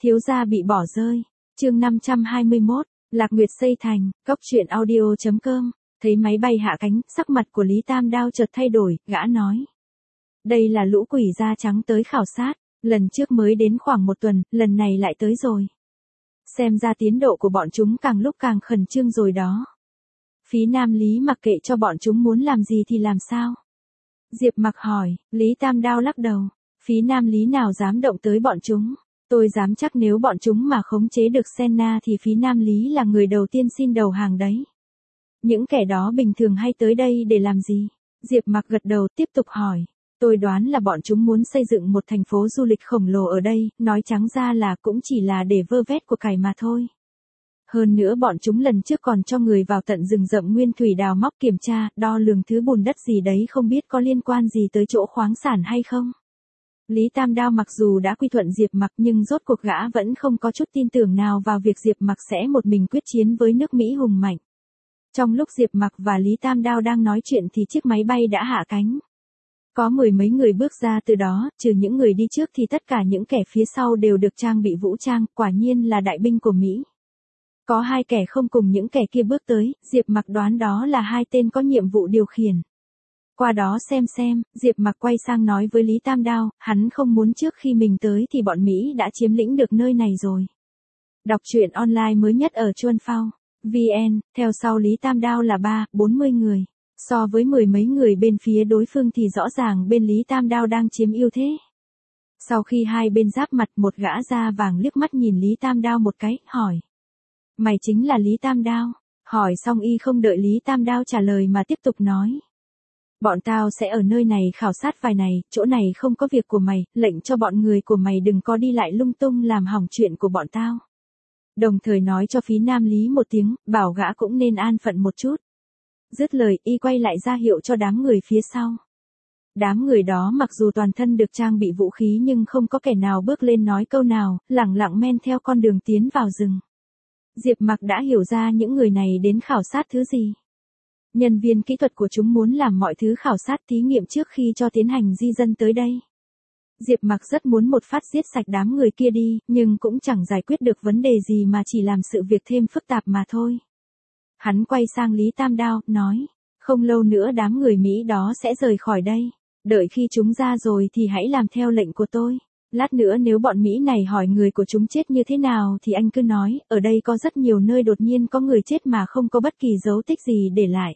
Thiếu gia bị bỏ rơi. Chương 521, Lạc Nguyệt xây thành, Cốc truyện audio.com. Thấy máy bay hạ cánh, sắc mặt của Lý Tam Đao chợt thay đổi, gã nói: "Đây là lũ quỷ da trắng tới khảo sát, lần trước mới đến khoảng 1 tuần, lần này lại tới rồi. Xem ra tiến độ của bọn chúng càng lúc càng khẩn trương rồi đó." Phí Nam Lý mặc kệ cho bọn chúng muốn làm gì thì làm sao? Diệp Mặc hỏi. Lý Tam Đao lắc đầu. Phí Nam Lý nào dám động tới bọn chúng? Tôi dám chắc nếu bọn chúng mà khống chế được Senna thì Phí Nam Lý là người đầu tiên xin đầu hàng đấy. Những kẻ đó bình thường hay tới đây để làm gì? Diệp Mặc gật đầu tiếp tục hỏi. Tôi đoán là bọn chúng muốn xây dựng một thành phố du lịch khổng lồ ở đây, nói trắng ra là cũng chỉ là để vơ vét của cải mà thôi. Hơn nữa bọn chúng lần trước còn cho người vào tận rừng rậm nguyên thủy đào móc kiểm tra, đo lường thứ bùn đất gì đấy không biết có liên quan gì tới chỗ khoáng sản hay không. Lý Tam Đao mặc dù đã quy thuận Diệp Mặc nhưng rốt cuộc gã vẫn không có chút tin tưởng nào vào việc Diệp Mặc sẽ một mình quyết chiến với nước Mỹ hùng mạnh. Trong lúc Diệp Mặc và Lý Tam Đao đang nói chuyện thì chiếc máy bay đã hạ cánh. Có 10 mấy người bước ra từ đó, trừ những người đi trước thì tất cả những kẻ phía sau đều được trang bị vũ trang, quả nhiên là đại binh của Mỹ. Có 2 kẻ không cùng những kẻ kia bước tới, Diệp Mặc đoán đó là 2 tên có nhiệm vụ điều khiển. Qua đó xem, Diệp Mặc quay sang nói với Lý Tam Đao, hắn không muốn trước khi mình tới thì bọn Mỹ đã chiếm lĩnh được nơi này rồi. Đọc truyện online mới nhất ở Chuan Phao VN, theo sau Lý Tam Đao là 40 người. So với 10 mấy người bên phía đối phương thì rõ ràng bên Lý Tam Đao đang chiếm ưu thế. Sau khi hai bên giáp mặt, một gã da vàng liếc mắt nhìn Lý Tam Đao một cái, hỏi. Mày chính là Lý Tam Đao? Hỏi xong y không đợi Lý Tam Đao trả lời mà tiếp tục nói. Bọn tao sẽ ở nơi này khảo sát vài ngày, chỗ này không có việc của mày, lệnh cho bọn người của mày đừng có đi lại lung tung làm hỏng chuyện của bọn tao. Đồng thời nói cho Phí Nam Lý một tiếng, bảo gã cũng nên an phận một chút. Dứt lời, y quay lại ra hiệu cho đám người phía sau. Đám người đó mặc dù toàn thân được trang bị vũ khí nhưng không có kẻ nào bước lên nói câu nào, lẳng lặng men theo con đường tiến vào rừng. Diệp Mặc đã hiểu ra những người này đến khảo sát thứ gì. Nhân viên kỹ thuật của chúng muốn làm mọi thứ khảo sát thí nghiệm trước khi cho tiến hành di dân tới đây. Diệp Mặc rất muốn một phát giết sạch đám người kia đi, nhưng cũng chẳng giải quyết được vấn đề gì mà chỉ làm sự việc thêm phức tạp mà thôi. Hắn quay sang Lý Tam Đao, nói, không lâu nữa đám người Mỹ đó sẽ rời khỏi đây. Đợi khi chúng ra rồi thì hãy làm theo lệnh của tôi. Lát nữa nếu bọn Mỹ này hỏi người của chúng chết như thế nào thì anh cứ nói, ở đây có rất nhiều nơi đột nhiên có người chết mà không có bất kỳ dấu tích gì để lại.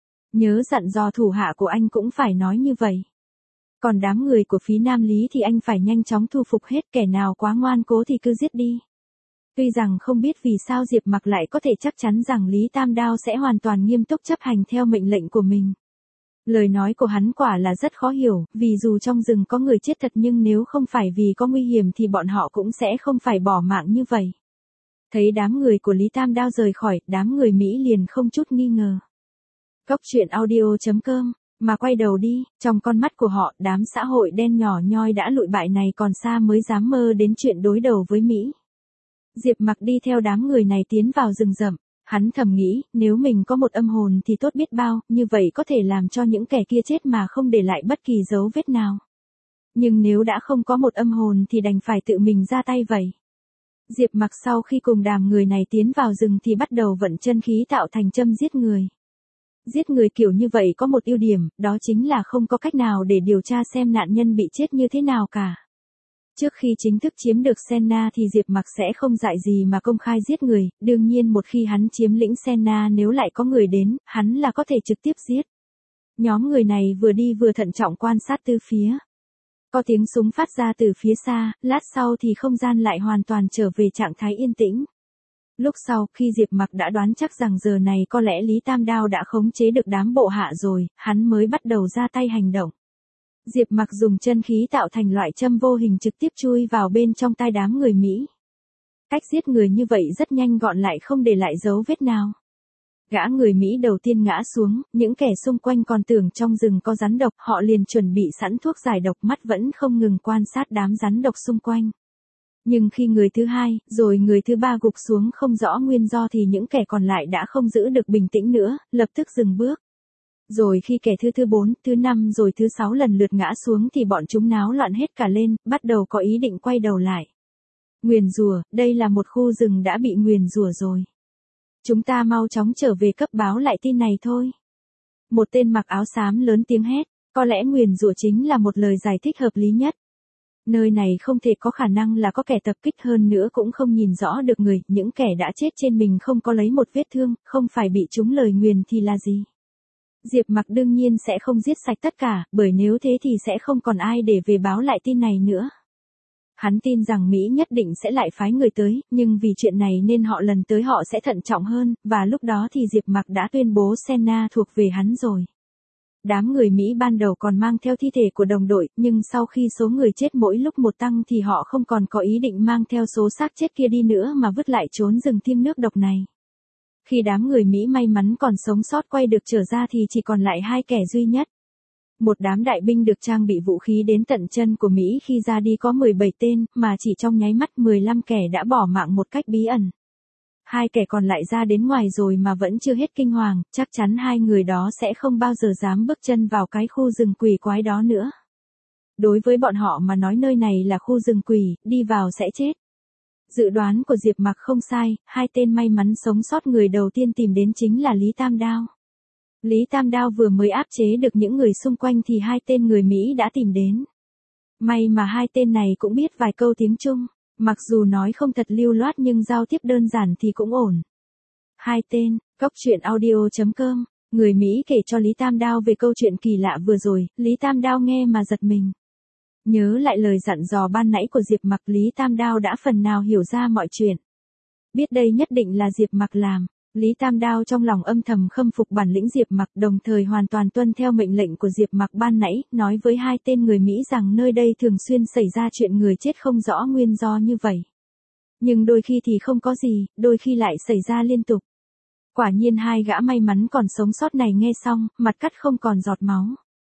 Nhớ dặn dò thủ hạ của anh cũng phải nói như vậy. Còn đám người của Phí Nam Lý thì anh phải nhanh chóng thu phục hết, kẻ nào quá ngoan cố thì cứ giết đi. Tuy rằng không biết vì sao Diệp Mặc lại có thể chắc chắn rằng Lý Tam Đao sẽ hoàn toàn nghiêm túc chấp hành theo mệnh lệnh của mình. Lời nói của hắn quả là rất khó hiểu, vì dù trong rừng có người chết thật nhưng nếu không phải vì có nguy hiểm thì bọn họ cũng sẽ không phải bỏ mạng như vậy. Thấy đám người của Lý Tam Đao rời khỏi, đám người Mỹ liền không chút nghi ngờ. Cốc truyện audio.com, mà quay đầu đi, trong con mắt của họ, đám xã hội đen nhỏ nhoi đã lụi bại này còn xa mới dám mơ đến chuyện đối đầu với Mỹ. Diệp Mặc đi theo đám người này tiến vào rừng rậm. Hắn thầm nghĩ, nếu mình có một âm hồn thì tốt biết bao, như vậy có thể làm cho những kẻ kia chết mà không để lại bất kỳ dấu vết nào. Nhưng nếu đã không có một âm hồn thì đành phải tự mình ra tay vậy. Diệp Mặc sau khi cùng đám người này tiến vào rừng thì bắt đầu vận chân khí tạo thành châm giết người. Giết người kiểu như vậy có một ưu điểm, đó chính là không có cách nào để điều tra xem nạn nhân bị chết như thế nào cả. Trước khi chính thức chiếm được Senna thì Diệp Mặc sẽ không dại gì mà công khai giết người, đương nhiên một khi hắn chiếm lĩnh Senna nếu lại có người đến, hắn là có thể trực tiếp giết. Nhóm người này vừa đi vừa thận trọng quan sát từ phía. Có tiếng súng phát ra từ phía xa, lát sau thì không gian lại hoàn toàn trở về trạng thái yên tĩnh. Lúc sau, khi Diệp Mặc đã đoán chắc rằng giờ này có lẽ Lý Tam Đao đã khống chế được đám bộ hạ rồi, hắn mới bắt đầu ra tay hành động. Diệp Mặc dùng chân khí tạo thành loại châm vô hình trực tiếp chui vào bên trong tai đám người Mỹ. Cách giết người như vậy rất nhanh gọn lại không để lại dấu vết nào. Gã người Mỹ đầu tiên ngã xuống, những kẻ xung quanh còn tưởng trong rừng có rắn độc, họ liền chuẩn bị sẵn thuốc giải độc, mắt vẫn không ngừng quan sát đám rắn độc xung quanh. Nhưng khi người thứ hai, rồi người thứ ba gục xuống không rõ nguyên do thì những kẻ còn lại đã không giữ được bình tĩnh nữa, lập tức dừng bước. Rồi khi kẻ thứ 4, thứ 5 rồi thứ 6 lần lượt ngã xuống thì bọn chúng náo loạn hết cả lên, bắt đầu có ý định quay đầu lại. Nguyền rủa, đây là một khu rừng đã bị nguyền rủa rồi. Chúng ta mau chóng trở về cấp báo lại tin này thôi. Một tên mặc áo xám lớn tiếng hét, có lẽ nguyền rủa chính là một lời giải thích hợp lý nhất. Nơi này không thể có khả năng là có kẻ tập kích, hơn nữa cũng không nhìn rõ được người, những kẻ đã chết trên mình không có lấy một vết thương, không phải bị trúng lời nguyền thì là gì? Diệp Mặc đương nhiên sẽ không giết sạch tất cả, bởi nếu thế thì sẽ không còn ai để về báo lại tin này nữa. Hắn tin rằng Mỹ nhất định sẽ lại phái người tới, nhưng vì chuyện này nên họ lần tới họ sẽ thận trọng hơn, và lúc đó thì Diệp Mặc đã tuyên bố Senna thuộc về hắn rồi. Đám người Mỹ ban đầu còn mang theo thi thể của đồng đội, nhưng sau khi số người chết mỗi lúc một tăng thì họ không còn có ý định mang theo số xác chết kia đi nữa mà vứt lại trốn rừng thiêng nước độc này. Khi đám người Mỹ may mắn còn sống sót quay được trở ra thì chỉ còn lại 2 kẻ duy nhất. Một đám đại binh được trang bị vũ khí đến tận chân của Mỹ khi ra đi có 17 tên, mà chỉ trong nháy mắt 15 kẻ đã bỏ mạng một cách bí ẩn. 2 kẻ còn lại ra đến ngoài rồi mà vẫn chưa hết kinh hoàng, chắc chắn 2 người đó sẽ không bao giờ dám bước chân vào cái khu rừng quỷ quái đó nữa. Đối với bọn họ mà nói nơi này là khu rừng quỷ, đi vào sẽ chết. Dự đoán của Diệp Mặc không sai, 2 tên may mắn sống sót người đầu tiên tìm đến chính là Lý Tam Đao. Lý Tam Đao vừa mới áp chế được những người xung quanh thì 2 tên người Mỹ đã tìm đến. May mà 2 tên này cũng biết vài câu tiếng Trung, mặc dù nói không thật lưu loát nhưng giao tiếp đơn giản thì cũng ổn. 2 tên, Cốc Truyện Audio.com, người Mỹ kể cho Lý Tam Đao về câu chuyện kỳ lạ vừa rồi, Lý Tam Đao nghe mà giật mình. Nhớ lại lời dặn dò ban nãy của Diệp Mặc, Lý Tam Đao đã phần nào hiểu ra mọi chuyện. Biết đây nhất định là Diệp Mặc làm. Lý Tam Đao trong lòng âm thầm khâm phục bản lĩnh Diệp Mặc, đồng thời hoàn toàn tuân theo mệnh lệnh của Diệp Mặc ban nãy, nói với 2 tên người Mỹ rằng nơi đây thường xuyên xảy ra chuyện người chết không rõ nguyên do như vậy. Nhưng đôi khi thì không có gì, đôi khi lại xảy ra liên tục. Quả nhiên 2 gã may mắn còn sống sót này nghe xong, mặt cắt không còn giọt máu.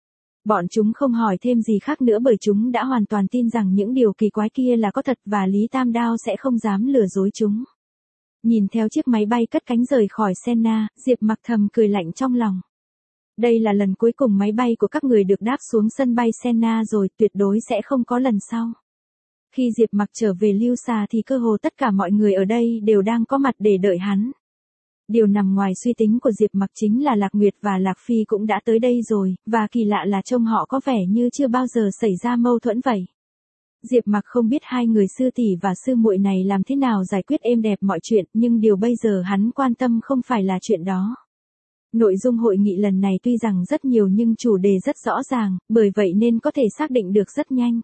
Bọn chúng không hỏi thêm gì khác nữa bởi chúng đã hoàn toàn tin rằng những điều kỳ quái kia là có thật và Lý Tam Đao sẽ không dám lừa dối chúng. Nhìn theo chiếc máy bay cất cánh rời khỏi Senna, Diệp Mặc thầm cười lạnh trong lòng. Đây là lần cuối cùng máy bay của các người được đáp xuống sân bay Senna rồi, tuyệt đối sẽ không có lần sau. Khi Diệp Mặc trở về Lưu Xà thì cơ hồ tất cả mọi người ở đây đều đang có mặt để đợi hắn. Điều nằm ngoài suy tính của Diệp Mặc chính là Lạc Nguyệt và Lạc Phi cũng đã tới đây rồi, và kỳ lạ là trông họ có vẻ như chưa bao giờ xảy ra mâu thuẫn vậy. Diệp Mặc không biết 2 người sư tỷ và sư muội này làm thế nào giải quyết êm đẹp mọi chuyện, nhưng điều bây giờ hắn quan tâm không phải là chuyện đó. Nội dung hội nghị lần này tuy rằng rất nhiều nhưng chủ đề rất rõ ràng, bởi vậy nên có thể xác định được rất nhanh.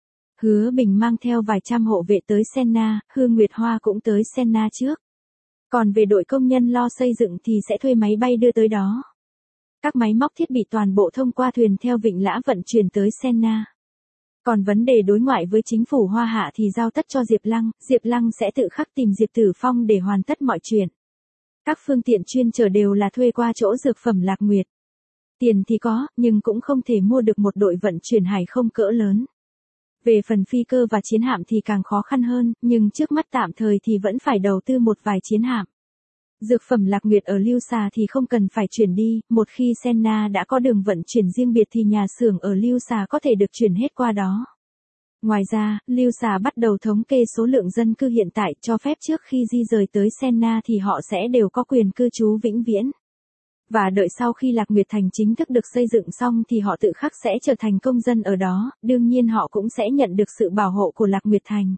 Hứa Bình mang theo vài trăm hộ vệ tới Senna, Hương Nguyệt Hoa cũng tới Senna trước. Còn về đội công nhân lo xây dựng thì sẽ thuê máy bay đưa tới đó. Các máy móc thiết bị toàn bộ thông qua thuyền theo Vịnh Lã vận chuyển tới Senna. Còn vấn đề đối ngoại với chính phủ Hoa Hạ thì giao tất cho Diệp Lăng sẽ tự khắc tìm Diệp Tử Phong để hoàn tất mọi chuyện. Các phương tiện chuyên chở đều là thuê qua chỗ dược phẩm Lạc Nguyệt. Tiền thì có, nhưng cũng không thể mua được một đội vận chuyển hải không cỡ lớn. Về phần phi cơ và chiến hạm thì càng khó khăn hơn, nhưng trước mắt tạm thời thì vẫn phải đầu tư một vài chiến hạm. Dược phẩm Lạc Nguyệt ở Lưu Xà thì không cần phải chuyển đi, một khi Senna đã có đường vận chuyển riêng biệt thì nhà xưởng ở Lưu Xà có thể được chuyển hết qua đó. Ngoài ra, Lưu Xà bắt đầu thống kê số lượng dân cư hiện tại, cho phép trước khi di rời tới Senna thì họ sẽ đều có quyền cư trú vĩnh viễn. Và đợi sau khi Lạc Nguyệt Thành chính thức được xây dựng xong thì họ tự khắc sẽ trở thành công dân ở đó, đương nhiên họ cũng sẽ nhận được sự bảo hộ của Lạc Nguyệt Thành.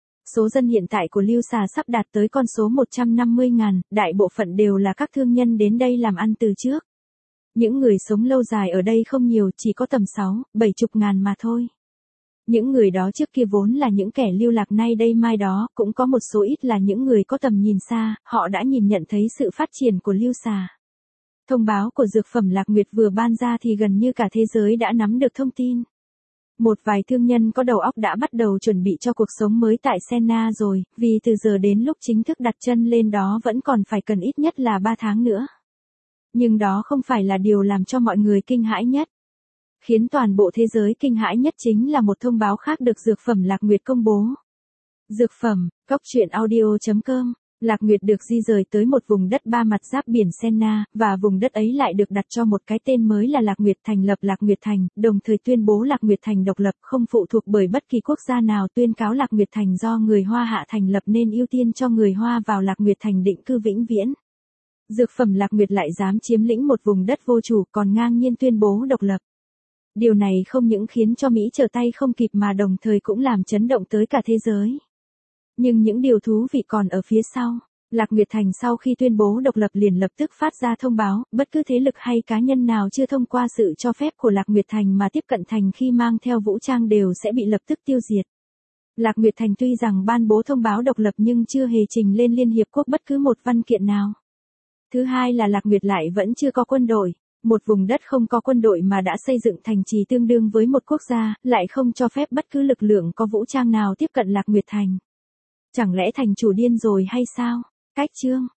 Số dân hiện tại của Lưu Xà sắp đạt tới con số 150.000, đại bộ phận đều là các thương nhân đến đây làm ăn từ trước. Những người sống lâu dài ở đây không nhiều, chỉ có tầm 60-70 ngàn mà thôi. Những người đó trước kia vốn là những kẻ lưu lạc nay đây mai đó, cũng có một số ít là những người có tầm nhìn xa, họ đã nhìn nhận thấy sự phát triển của Lưu Xà. Thông báo của dược phẩm Lạc Nguyệt vừa ban ra thì gần như cả thế giới đã nắm được thông tin. Một vài thương nhân có đầu óc đã bắt đầu chuẩn bị cho cuộc sống mới tại Senna rồi, vì từ giờ đến lúc chính thức đặt chân lên đó vẫn còn phải cần ít nhất là 3 tháng nữa. Nhưng đó không phải là điều làm cho mọi người kinh hãi nhất. Khiến toàn bộ thế giới kinh hãi nhất chính là một thông báo khác được dược phẩm Lạc Nguyệt công bố. Dược phẩm, Cốc Truyện Audio.com, Lạc Nguyệt được di rời tới một vùng đất ba mặt giáp biển Senna, và vùng đất ấy lại được đặt cho một cái tên mới là Lạc Nguyệt, thành lập Lạc Nguyệt Thành, đồng thời tuyên bố Lạc Nguyệt Thành độc lập, không phụ thuộc bởi bất kỳ quốc gia nào, tuyên cáo Lạc Nguyệt Thành do người Hoa Hạ thành lập nên ưu tiên cho người Hoa vào Lạc Nguyệt Thành định cư vĩnh viễn. Dược phẩm Lạc Nguyệt lại dám chiếm lĩnh một vùng đất vô chủ, còn ngang nhiên tuyên bố độc lập. Điều này không những khiến cho Mỹ trở tay không kịp mà đồng thời cũng làm chấn động tới cả thế giới. Nhưng những điều thú vị còn ở phía sau. Lạc Nguyệt Thành sau khi tuyên bố độc lập liền lập tức phát ra thông báo, bất cứ thế lực hay cá nhân nào chưa thông qua sự cho phép của Lạc Nguyệt Thành mà tiếp cận thành khi mang theo vũ trang đều sẽ bị lập tức tiêu diệt. Lạc Nguyệt Thành tuy rằng ban bố thông báo độc lập nhưng chưa hề trình lên Liên Hiệp Quốc bất cứ một văn kiện nào. Thứ hai là Lạc Nguyệt lại vẫn chưa có quân đội. Một vùng đất không có quân đội mà đã xây dựng thành trì tương đương với một quốc gia, lại không cho phép bất cứ lực lượng có vũ trang nào tiếp cận Lạc Nguyệt Thành. Chẳng lẽ thành chủ điên rồi hay sao? Cách chương